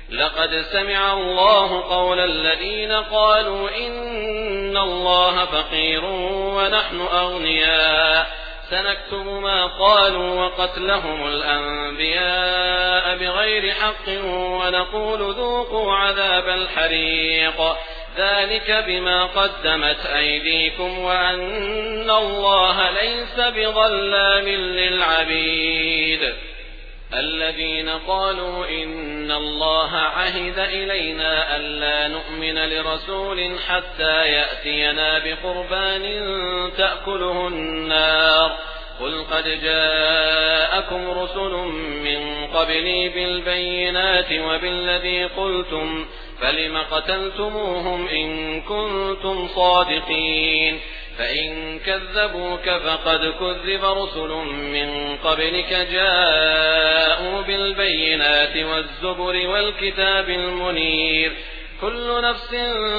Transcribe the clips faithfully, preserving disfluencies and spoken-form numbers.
لقد سمع الله قول الذين قالوا إن الله فقير ونحن أغنياء سنكتب ما قالوا وقتلهم الأنبياء بغير حق ونقول ذوقوا عذاب الحريق ذلك بما قدمت أيديكم وأن الله ليس بظلام للعبيد. الذين قالوا إن الله عهد إلينا ألا نؤمن لرسول حتى يأتينا بقربان تأكله النار قل قد جاءكم رسل من قبلي بالبينات وبالذي قلتم فلم قتلتموهم إن كنتم صادقين فإن كذبوك فقد كذب رسل من قبلك جاءوا بالبينات والزبر والكتاب المنير كل نفس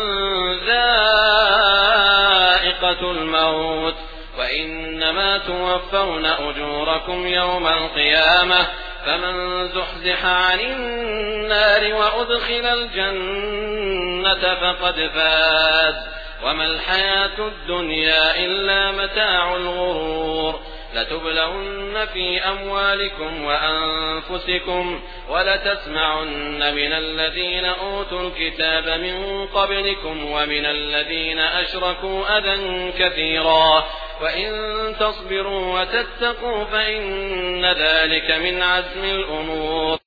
ذائقة الموت وإنما توفون أجوركم يوم القيامة فمن زحزح عن النار وأدخل الجنة فقد فاز وما الحياة الدنيا إلا متاع الغرور لتبلون في أموالكم وأنفسكم ولتسمعن من الذين أوتوا الكتاب من قبلكم ومن الذين أشركوا أذى كثيرا وإن تصبروا وتتقوا فإن ذلك من عزم الأمور.